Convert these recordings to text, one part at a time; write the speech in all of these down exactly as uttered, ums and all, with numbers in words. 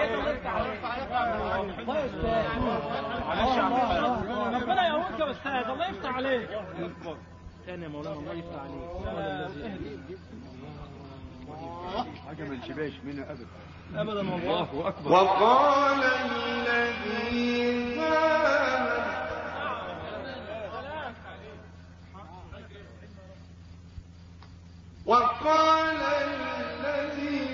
ربنا يقويك يا استاذ، الله يفتح عليك. ثاني يا مولانا، الله يفتح عليك. حاجه ما نشبهش منها ابدا ابدا والله اكبر. وقال الذي وقال الذي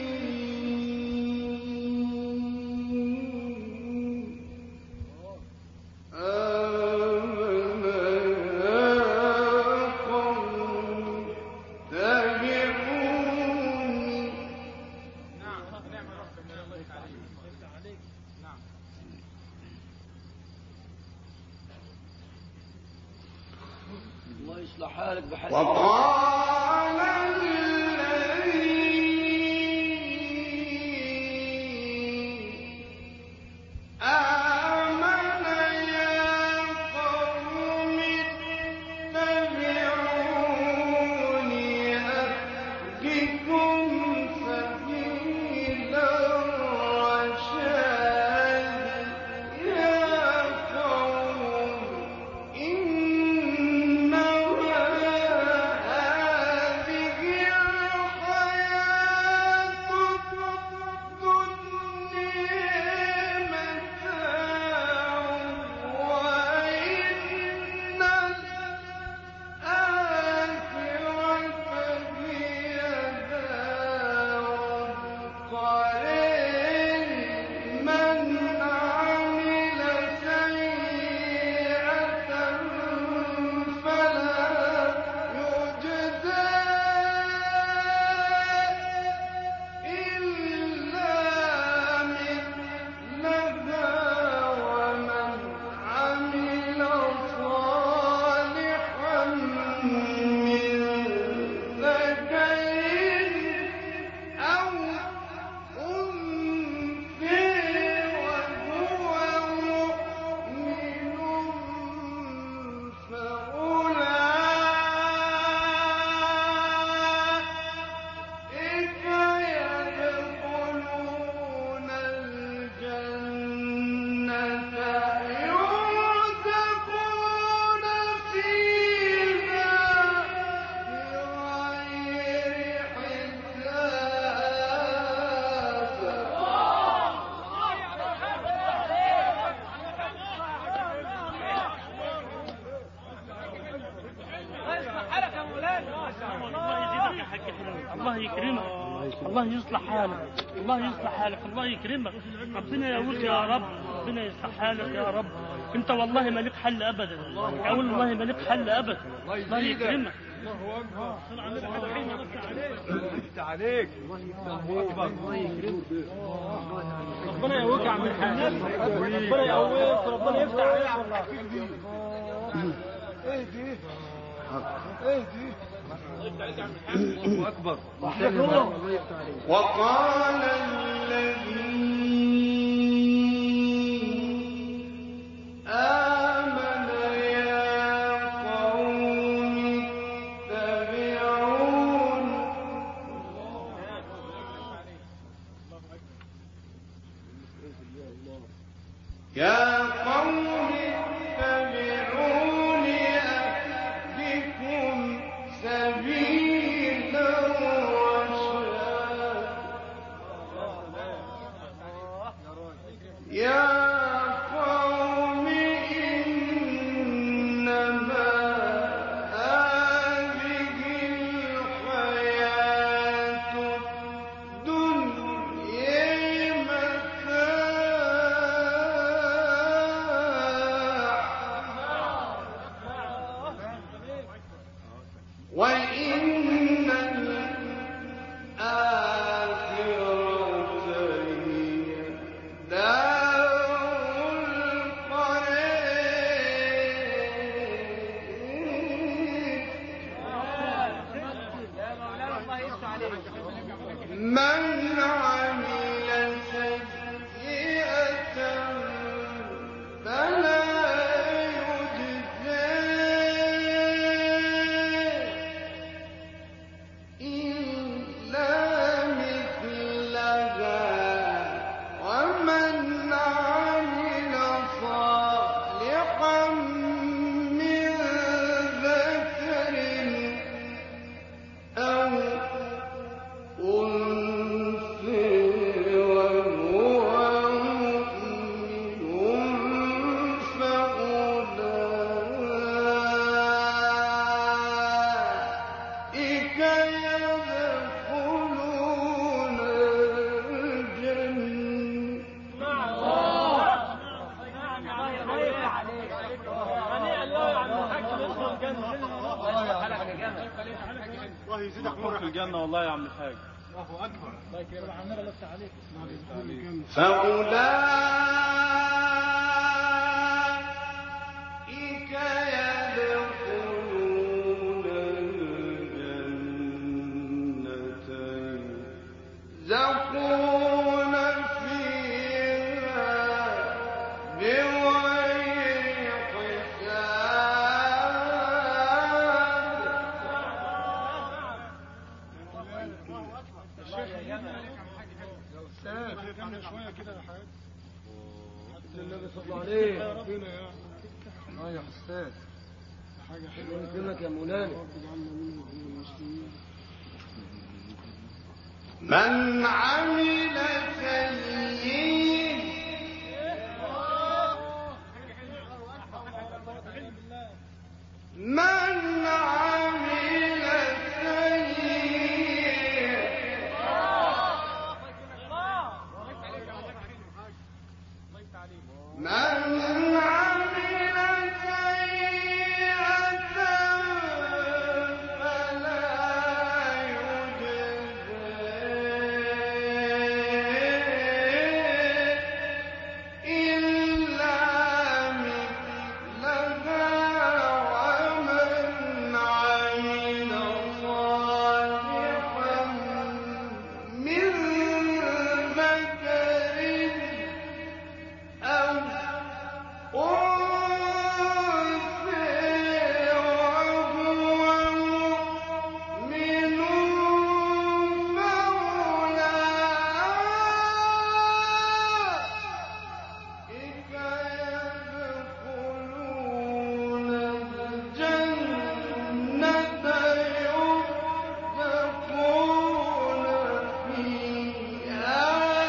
وقال الذي آمن يا قوم اتبعوني أهدكم سبيل الرشاد يا قوم الله يكرمك، الله يصلح حالك، الله يصلح حالك، الله يكرمك، ربنا يقولك يا رب، ربنا يصلح حالك يا رب. انت والله ما لك حل ابدا، اقول والله ما لك حل ابدا. الله يكرمك. الله اكبر. يفتح عليك. الله اكبر. الله يكرمك. ربنا يقويك يا عم الحاج، ربنا يقويك، ربنا يفتح عليك والله. ايه دي؟ ايه دي؟ الله اكبر. وقال الذي آمن يا قوم اتبعون يا قوم اتبعون أهدكم سبيل الرشاد يا قوم إنما هذه الحياة الدنيا متاع وإن الآخرة هي دار يزيدك نور في الجنة والله يا عم الحاج. الله أكبر. الله يكرمك عمال لسه عليك. فأولئك يدخلون الجنة يرزقون فيها بغير حساب. شوية كده يا حاج. النبي صلى الله عليه ربنا يا اه يا حساب حاجة حلوة يكرمك يا مولانا. من عمل سيئا من عمل من عمل سيئة فلا يجزى إلا مثلها ومن عمل صالحا من ذكر أو أنثى وهو مؤمن فأولئك يدخلون الجنة يرزقون فيها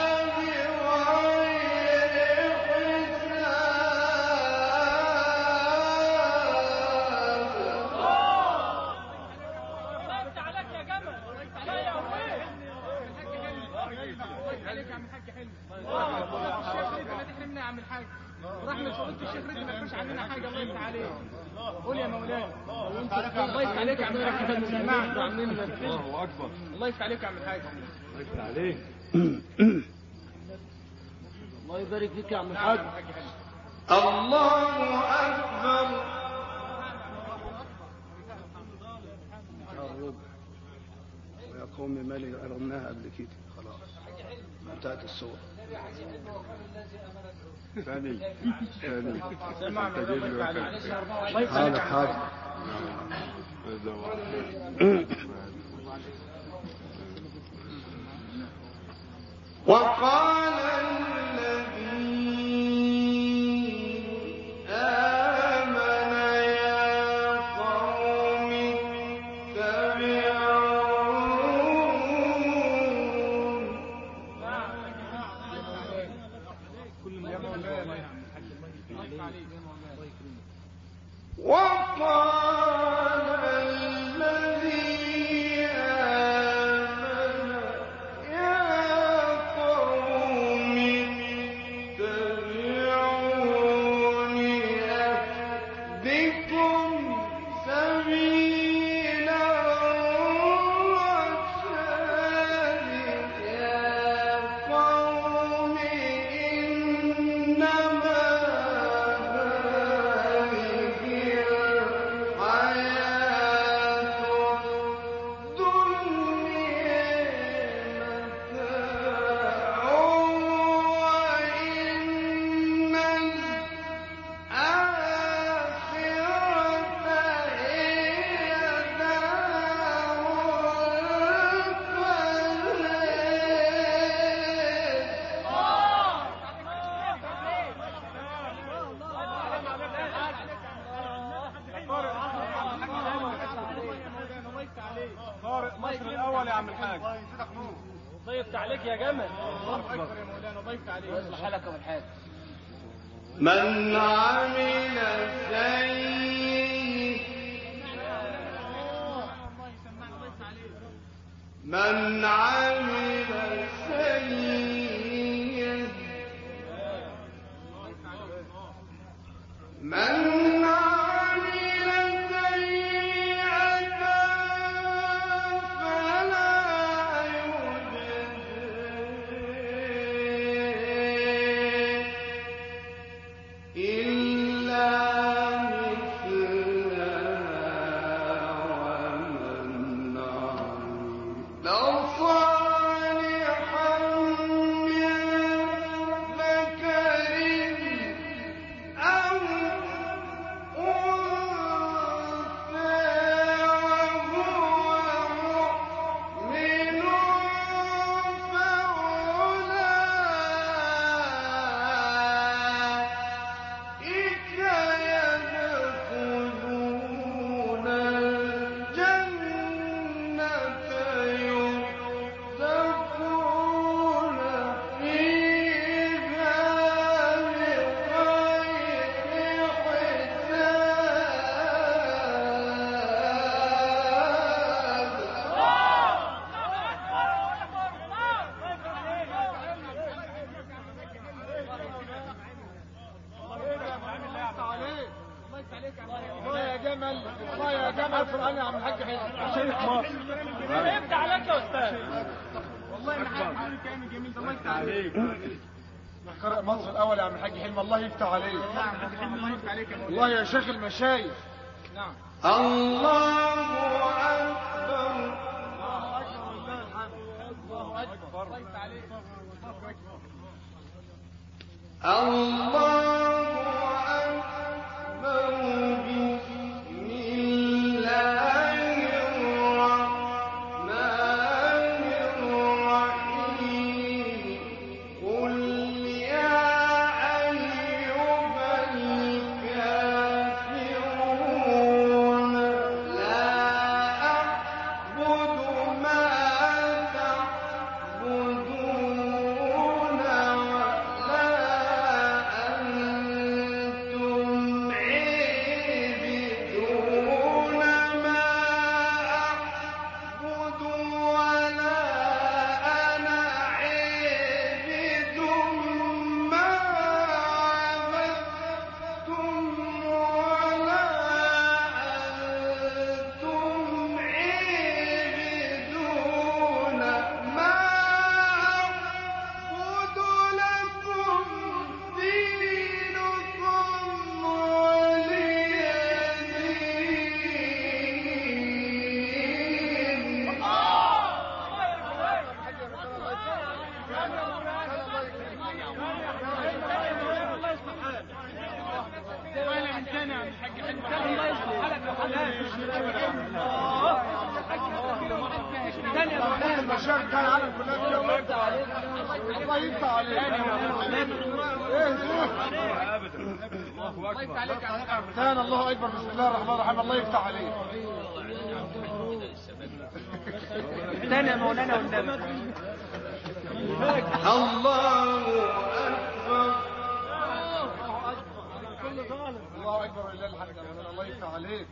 ورحمة فضيلة الشيخ رضي ما يكونش عندنا حاجة. الله يفتح عليك. قول يا مولانا. الله يفتح عليك يا عم الحاج. الله أكبر. الله يفتح عليك يا عم الحاج. الله يفتح عليك. الله يبارك فيك يا عم الحاج. الله أكبر. ويا قوم ما لي قرناها قبل كده خلاص انتهت الصور. ثاني ثاني حاضر حاضر. وقال الذي آمن يا قوم اتبعون وقال الذي آمن يا قوم اتبعون أهدكم سبيل الرشاد يا قوم إنما مصر الأول يا عم الحاج. الله يفتح عليك يا جمل. الله أكبر يا مولانا. الله يفتح عليك. ويصلح حالك يا أبو الحاج. من عمل سيئا من عمل سيئا من عمل سيئا جمل والله يا جمل القرآن يا عم الحاج حلو شيخ مصر يفتح عليك يا استاذ والله ما حد بيقول الكلام الجميل ده الله يفتح عليك قارئ مصر الاول يا عم الحاج حلم الله يفتح عليك نعم الله يفتح عليك والله يا شيخ المشايخ نعم الله أكبر الله اكبر الله يفتح عليك الله أكبر بسم الله الرحمن الرحيم قل يا أيها الكافرون لا أعبد ما تعبدون ولا أنتم عابدون ما أعبد ولا أنا عابد ما عبدتم ولا أنتم عابدون ما أعبد لكم دينكم ولي دين ولا من تاني يا عم الحاج حلم الله يصلح حالك يا فلان المشايخ كان العالم كلها الله يفتح عليك الله يفتح عليك ايه الله يفتح عليك كان الله اكبر بسم الله الرحمن الرحيم الله يفتح عليك تاني يا مولانا والنبي الله أكبر الله اكبر ولله الحمد الله يفتح عليك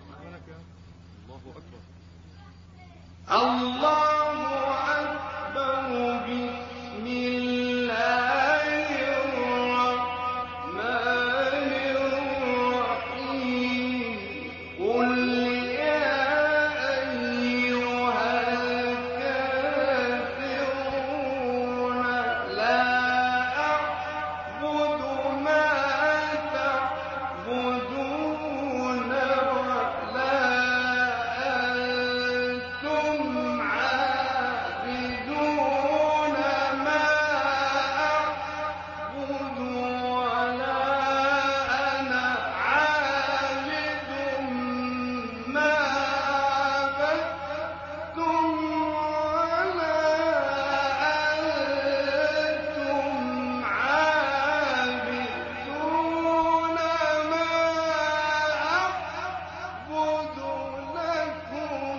الله أكبر بسم الله الرحمن الرحيم قل يا أيها الكافرون لا أعبد ما تعبدون ولا أنتم عابدون ما أعبد ولا أنا عابد ما عبدتم ولا أنتم عابدون ما أعبد لكم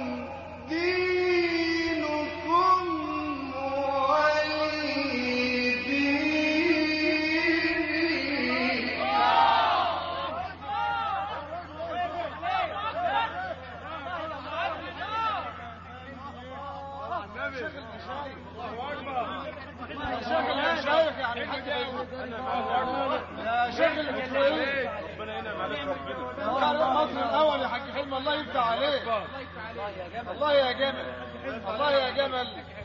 دينكم ولي دين يا شيخ المشايخ يا عم الحاج يا شيخ المشايخ ربنا ينعم عليك ربنا قارئ مصر الاول يا حاج حلم الله يفتح عليك الله يا جمل الله يا جمل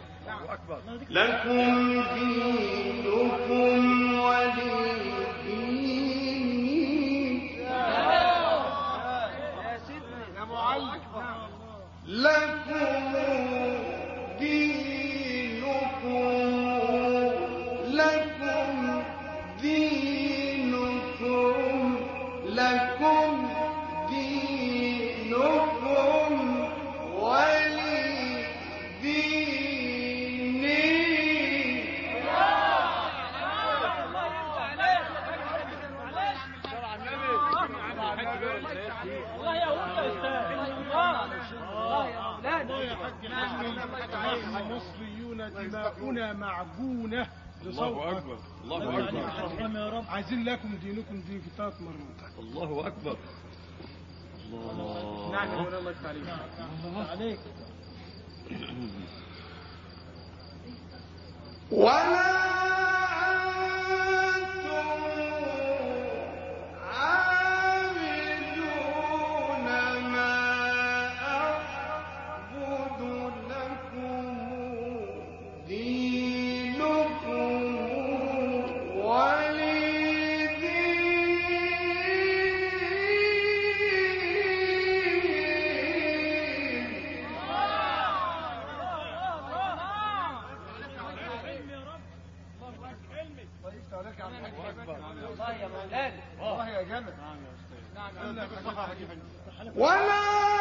لكم دينكم ولي دين يا معلم لكم دينكم لكم دينكم لكم دينكم ولي ديني والله يا ولد يا استاذ الله يا نحن مصريون دماؤنا معجونة الله أكبر الله أكبر يا رب عايزين لكم دينكم دين في ثلاث مرات الله أكبر نعم الله يفتح عليك عليك ولا أنتم عابدون ما يا عم الحاج. الله يا مولانا. الله يا جمل. نعم يا عم. ولا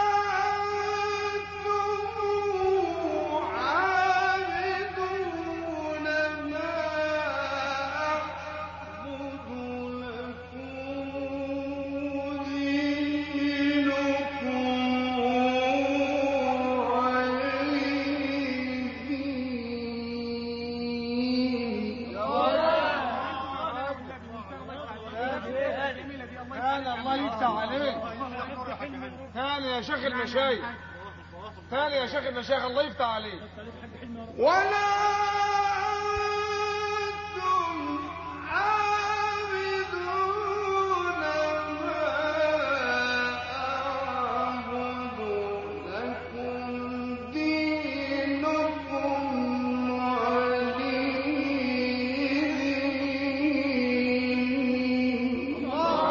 أنتم عابدون ما أعبد لكم دينكم الله يفتح عليك. ثاني يا شيخ المشايخ، ثاني يا شيخ المشايخ، الله يفتح عليك. ولا أنتم عابدون ما أعبد لكم دينكم ولي دين.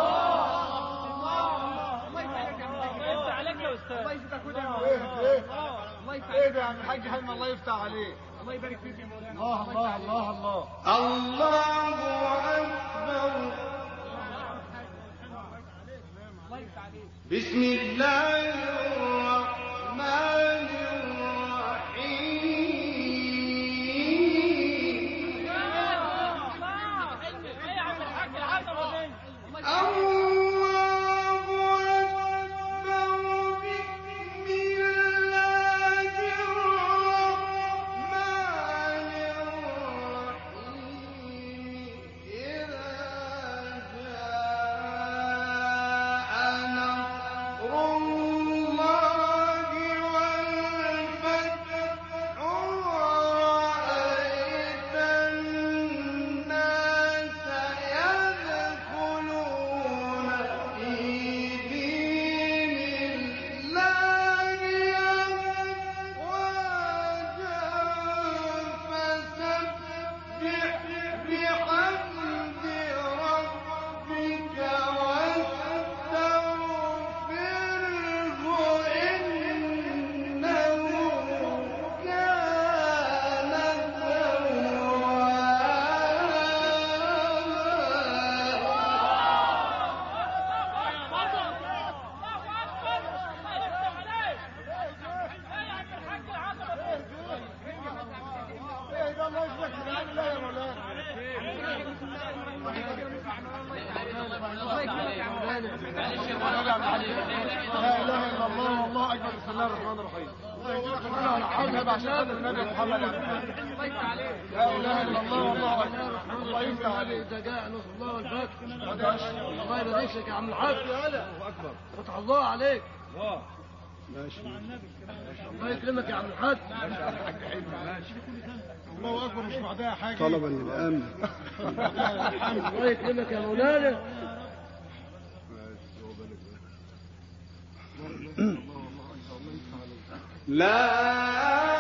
ايه ده يا عم الحاج حلمي، الله يفتح عليك. الله يبارك فيك يا مولانا. الله الله الله الله الله أكبر. بسم الله الرحمن الرحيم. الله أكبر. بسم الله الرحمن الرحيم. إذا جاء نصر الله والفتح ورأيت الناس يدخلون في دين الله أفواجا فسبح بحمد ربك واستغفره إنه كان ايه ده، الله يفتح عليك. لا يا مولانا. لا اله الا الله والله اكبر. بسم الله الرحمن الرحيم. النبي عشان النبي محمد. لا اله الا الله والله اكبر. الله يفتح عليك. إذا جاء نصر الله والفتح. الله يبارك لك يا عم الحاج. فتح الله عليك. ماشي. الله يكرمك يا عم الحاج. الله اكبر. مش بعدها حاجه. طلبا للامن. الله يكرمك يا مولانا. لا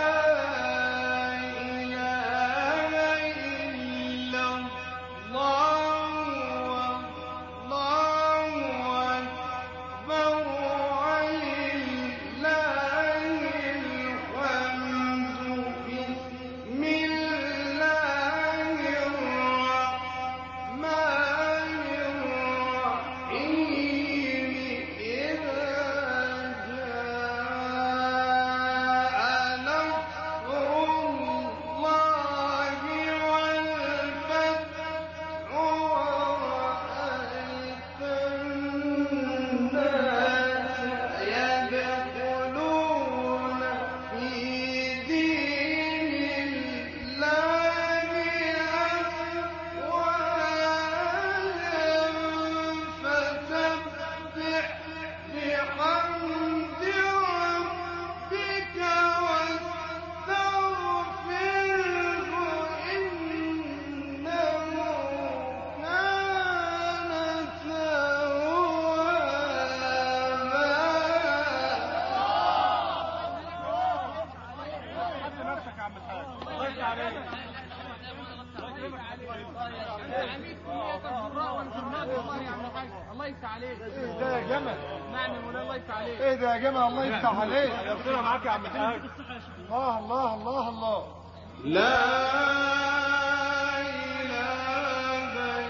الله يفتح عليك. ايه ده يا جمل؟ نعم يا مولانا الله يفتح عليك. ايه ده يا جمل؟ الله يفتح عليك. ربنا معاك يا عم الحاج. الله الله الله الله. لا إله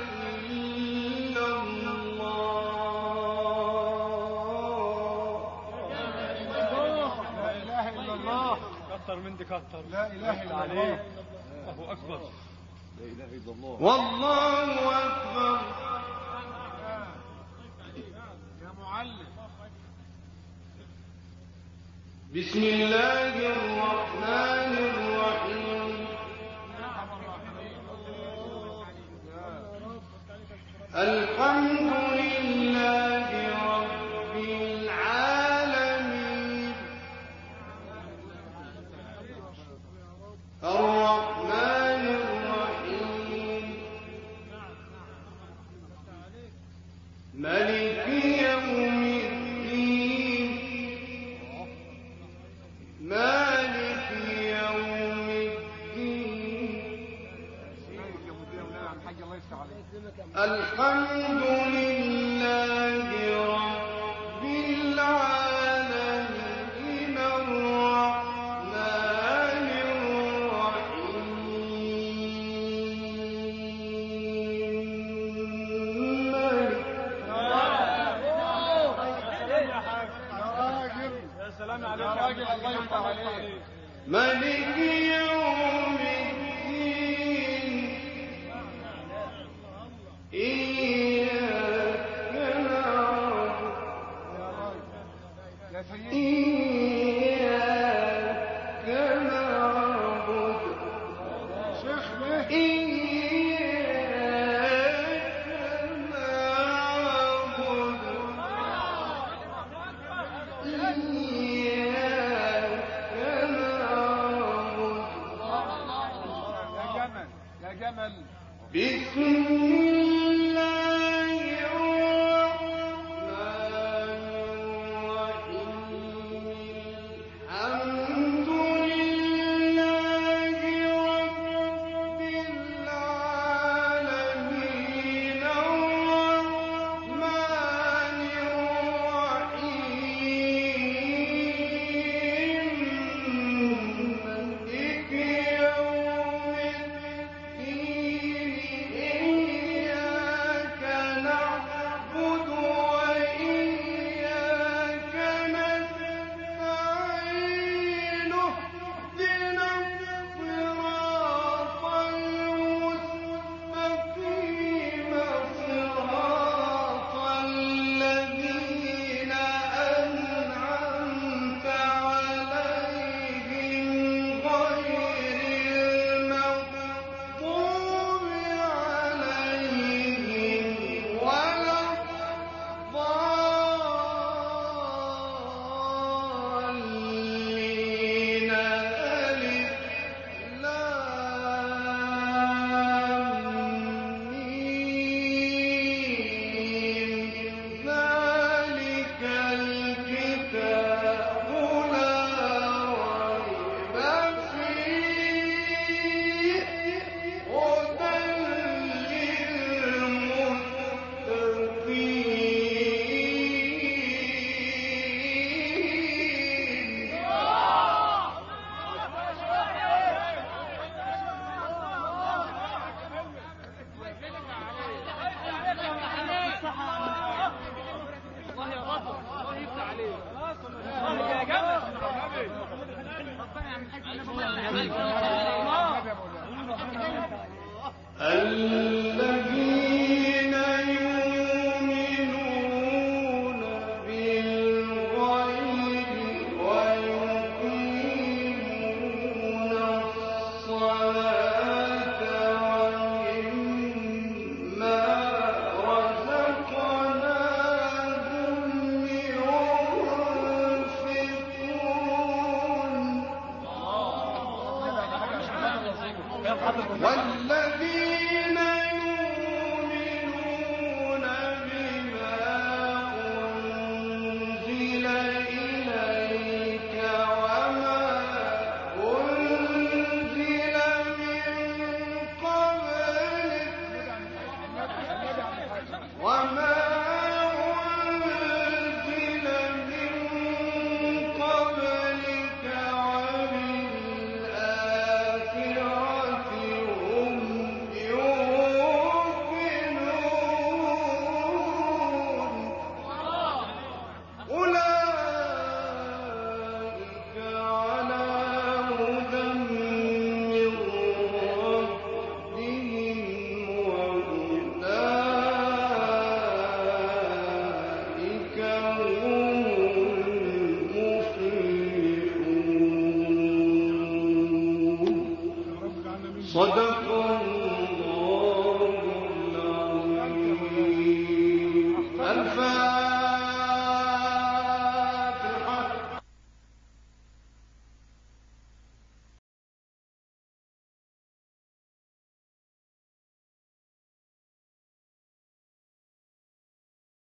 تكتر. لا اله الا الله. الله اكبر. لا اله الا الله. والله أكبر. يا معلم. بسم الله الرحمن الرحيم. الحمد لله رب العالمين الرحمن الرحيم ملك يوم الدين مالك يوم الدين الحمد لله